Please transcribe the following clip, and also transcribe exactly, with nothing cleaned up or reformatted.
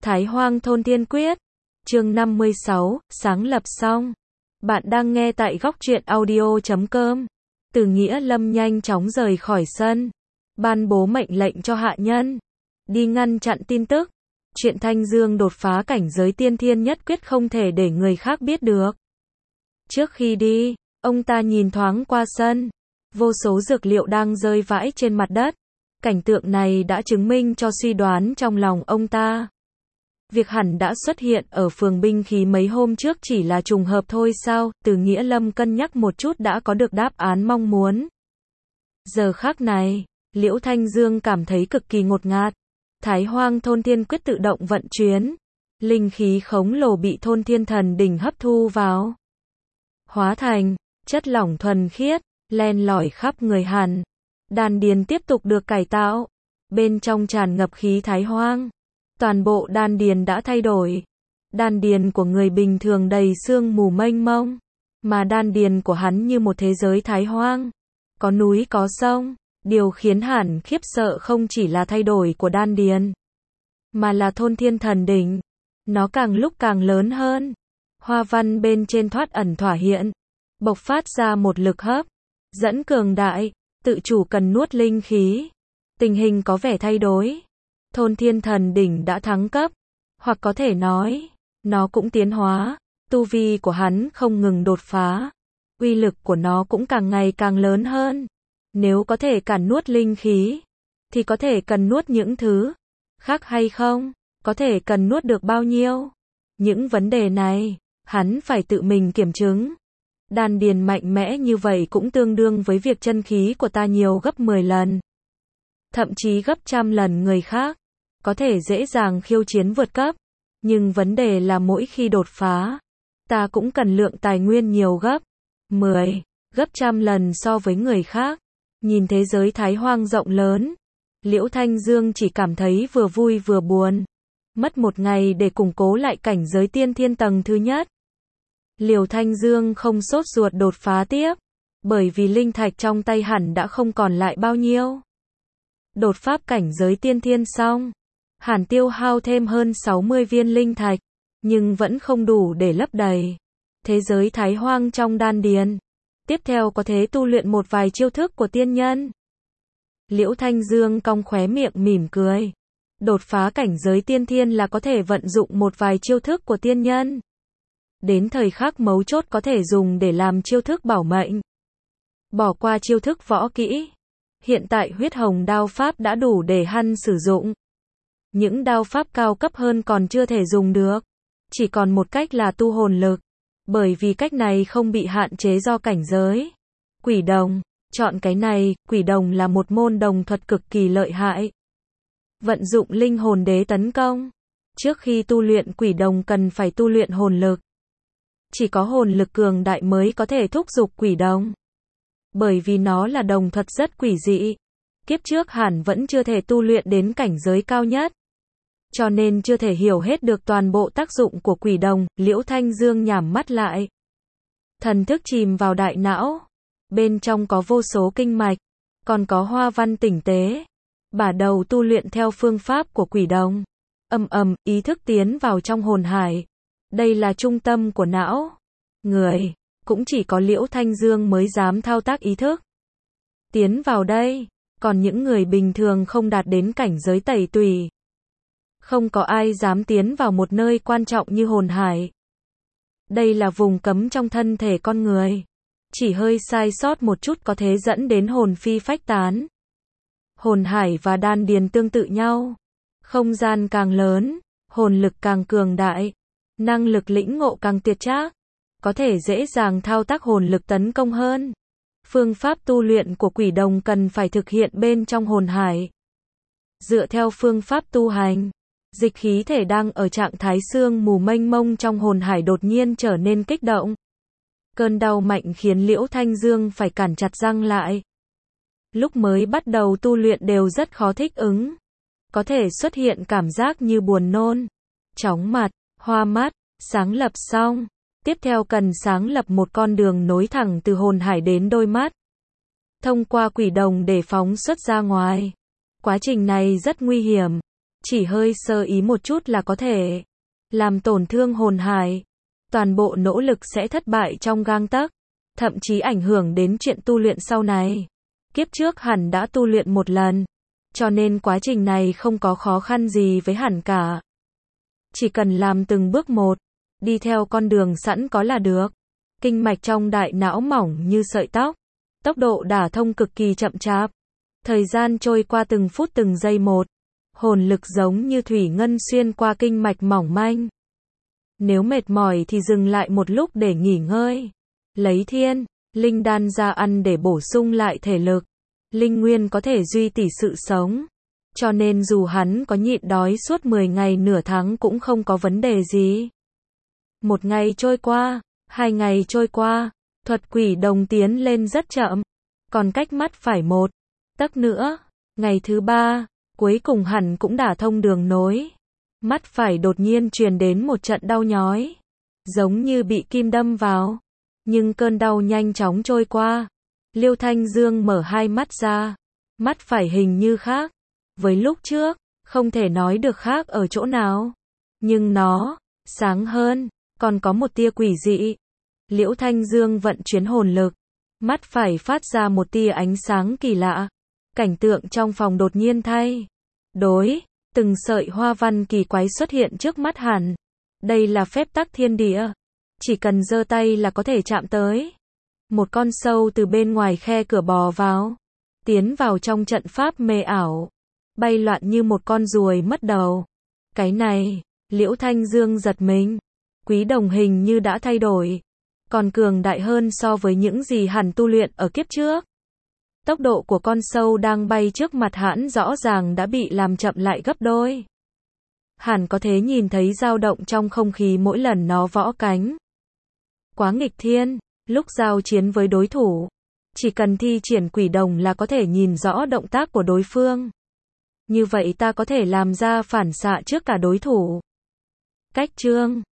Thái Hoang Thôn Thiên Quyết, chương năm mươi sáu, sáng lập xong. Bạn đang nghe tại góc truyện audio chấm com. Từ Nghĩa Lâm nhanh chóng rời khỏi sân, ban bố mệnh lệnh cho hạ nhân đi ngăn chặn tin tức. Chuyện Thanh Dương đột phá cảnh giới tiên thiên nhất quyết không thể để người khác biết được. Trước khi đi, ông ta nhìn thoáng qua sân, vô số dược liệu đang rơi vãi trên mặt đất. Cảnh tượng này đã chứng minh cho suy đoán trong lòng ông ta. Việc hẳn đã xuất hiện ở phường binh khí mấy hôm trước chỉ là trùng hợp thôi sao? Từ Nghĩa Lâm cân nhắc một chút đã có được đáp án mong muốn. Giờ khắc này, Liễu Thanh Dương cảm thấy cực kỳ ngột ngạt. Thái Hoang Thôn Thiên Quyết tự động vận chuyển, linh khí khổng lồ bị Thôn Thiên Thần Đỉnh hấp thu vào, hóa thành chất lỏng thuần khiết, len lỏi khắp người hắn. Đan điền tiếp tục được cải tạo, bên trong tràn ngập khí Thái Hoang. Toàn bộ đan điền đã thay đổi. Đan điền của người bình thường đầy sương mù mênh mông, mà đan điền của hắn như một thế giới Thái Hoang, có núi có sông. Điều khiến hắn khiếp sợ không chỉ là thay đổi của đan điền, mà là Thôn Thiên Thần Đỉnh. Nó càng lúc càng lớn hơn, hoa văn bên trên thoát ẩn thỏa hiện, bộc phát ra một lực hấp dẫn cường đại, tự chủ cần nuốt linh khí. Tình hình có vẻ thay đổi. Thôn Thiên Thần Đỉnh đã thăng cấp, hoặc có thể nói, nó cũng tiến hóa. Tu vi của hắn không ngừng đột phá, uy lực của nó cũng càng ngày càng lớn hơn. Nếu có thể cản nuốt linh khí, thì có thể cần nuốt những thứ khác hay không? Có thể cần nuốt được bao nhiêu? Những vấn đề này, hắn phải tự mình kiểm chứng. Đan điền mạnh mẽ như vậy cũng tương đương với việc chân khí của ta nhiều gấp mười lần. Thậm chí gấp trăm lần người khác. Có thể dễ dàng khiêu chiến vượt cấp. Nhưng vấn đề là mỗi khi đột phá, ta cũng cần lượng tài nguyên nhiều gấp mười, gấp trăm lần so với người khác. Nhìn thế giới Thái Hoang rộng lớn, Liễu Thanh Dương chỉ cảm thấy vừa vui vừa buồn. Mất một ngày để củng cố lại cảnh giới tiên thiên tầng thứ nhất. Liễu Thanh Dương không sốt ruột đột phá tiếp, bởi vì linh thạch trong tay hẳn đã không còn lại bao nhiêu. Đột pháp cảnh giới tiên thiên xong, hẳn tiêu hao thêm hơn sáu mươi viên linh thạch, nhưng vẫn không đủ để lấp đầy thế giới Thái Hoang trong đan điền. Tiếp theo có thể tu luyện một vài chiêu thức của tiên nhân. Liễu Thanh Dương cong khóe miệng mỉm cười. Đột phá cảnh giới tiên thiên là có thể vận dụng một vài chiêu thức của tiên nhân. Đến thời khắc mấu chốt có thể dùng để làm chiêu thức bảo mệnh. Bỏ qua chiêu thức võ kỹ. Hiện tại huyết hồng đao pháp đã đủ để hắn sử dụng. Những đao pháp cao cấp hơn còn chưa thể dùng được. Chỉ còn một cách là tu hồn lực. Bởi vì cách này không bị hạn chế do cảnh giới. Quỷ đồng, chọn cái này. Quỷ đồng là một môn đồng thuật cực kỳ lợi hại. Vận dụng linh hồn đế tấn công. Trước khi tu luyện quỷ đồng cần phải tu luyện hồn lực. Chỉ có hồn lực cường đại mới có thể thúc giục quỷ đồng. Bởi vì nó là đồng thuật rất quỷ dị. Kiếp trước hẳn vẫn chưa thể tu luyện đến cảnh giới cao nhất, cho nên chưa thể hiểu hết được toàn bộ tác dụng của quỷ đồng. Liễu Thanh Dương nhắm mắt lại, thần thức chìm vào đại não. Bên trong có vô số kinh mạch, còn có hoa văn tinh tế. Bắt đầu tu luyện theo phương pháp của quỷ đồng. Ầm ầm, ý thức tiến vào trong hồn hải. Đây là trung tâm của não người, cũng chỉ có Liễu Thanh Dương mới dám thao tác ý thức tiến vào đây. Còn những người bình thường không đạt đến cảnh giới tẩy tùy, không có ai dám tiến vào một nơi quan trọng như hồn hải. Đây là vùng cấm trong thân thể con người. Chỉ hơi sai sót một chút có thể dẫn đến hồn phi phách tán. Hồn hải và đan điền tương tự nhau. Không gian càng lớn, hồn lực càng cường đại, năng lực lĩnh ngộ càng tuyệt trác, có thể dễ dàng thao tác hồn lực tấn công hơn. Phương pháp tu luyện của quỷ đồng cần phải thực hiện bên trong hồn hải. Dựa theo phương pháp tu hành, dịch khí thể đang ở trạng thái sương mù mênh mông trong hồn hải đột nhiên trở nên kích động. Cơn đau mạnh khiến Liễu Thanh Dương phải cản chặt răng lại. Lúc mới bắt đầu tu luyện đều rất khó thích ứng. Có thể xuất hiện cảm giác như buồn nôn, chóng mặt, hoa mắt. Sáng lập xong. Tiếp theo cần sáng lập một con đường nối thẳng từ hồn hải đến đôi mắt. Thông qua quỷ đồng để phóng xuất ra ngoài. Quá trình này rất nguy hiểm. chỉ hơi sơ ý một chút là có thể làm tổn thương hồn hải. Toàn bộ nỗ lực sẽ thất bại trong gang tấc, thậm chí ảnh hưởng đến chuyện tu luyện sau này. Kiếp trước hẳn đã tu luyện một lần, cho nên quá trình này không có khó khăn gì với hẳn cả. Chỉ cần làm từng bước một, đi theo con đường sẵn có là được. Kinh mạch trong đại não mỏng như sợi tóc, tốc độ đả thông cực kỳ chậm chạp. Thời gian trôi qua từng phút từng giây một, hồn lực giống như thủy ngân xuyên qua kinh mạch mỏng manh. Nếu mệt mỏi thì dừng lại một lúc để nghỉ ngơi. Lấy thiên, linh đan ra ăn để bổ sung lại thể lực. Linh nguyên có thể duy trì sự sống. Cho nên dù hắn có nhịn đói suốt mười ngày nửa tháng cũng không có vấn đề gì. Một ngày trôi qua, hai ngày trôi qua, thuật quỷ đồng tiến lên rất chậm. Còn cách mắt phải một tấc nữa. Ngày thứ ba, cuối cùng hẳn cũng đả thông đường nối. Mắt phải đột nhiên truyền đến một trận đau nhói, giống như bị kim đâm vào. Nhưng cơn đau nhanh chóng trôi qua. Liêu Thanh Dương mở hai mắt ra. Mắt phải hình như khác với lúc trước, không thể nói được khác ở chỗ nào. Nhưng nó sáng hơn, còn có một tia quỷ dị. Liễu Thanh Dương vận chuyển hồn lực, mắt phải phát ra một tia ánh sáng kỳ lạ. Cảnh tượng trong phòng đột nhiên thay đổi, từng sợi hoa văn kỳ quái xuất hiện trước mắt hẳn. Đây là phép tắc thiên địa, chỉ cần giơ tay là có thể chạm tới. Một con sâu từ bên ngoài khe cửa bò vào, tiến vào trong trận pháp mê ảo, bay loạn như một con ruồi mất đầu. Cái này, Liễu Thanh Dương giật mình. Quý đồng hình như đã thay đổi, còn cường đại hơn so với những gì hẳn tu luyện ở kiếp trước. Tốc độ của con sâu đang bay trước mặt hẳn rõ ràng đã bị làm chậm lại gấp đôi. Hẳn có thể nhìn thấy dao động trong không khí mỗi lần nó võ cánh. Quá nghịch thiên, lúc giao chiến với đối thủ, chỉ cần thi triển quỷ đồng là có thể nhìn rõ động tác của đối phương. Như vậy ta có thể làm ra phản xạ trước cả đối thủ. Cách chương